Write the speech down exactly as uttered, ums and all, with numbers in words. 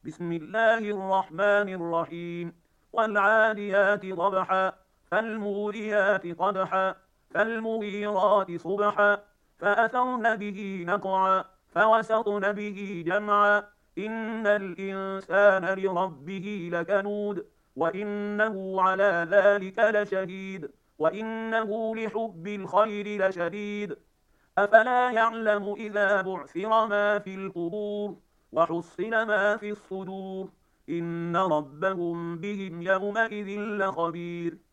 بسم الله الرحمن الرحيم. والعاديات ضبحا فالموريات قدحا فالمغيرات صبحا فأثرن به نقعا فوسطن به جمعا إن الإنسان لربه لكنود وإنه على ذلك لشهيد وإنه لحب الخير لشديد أفلا يعلم إذا بعثر ما في القبور وحصل ما في الصدور إن ربهم بهم يومئذ لخبير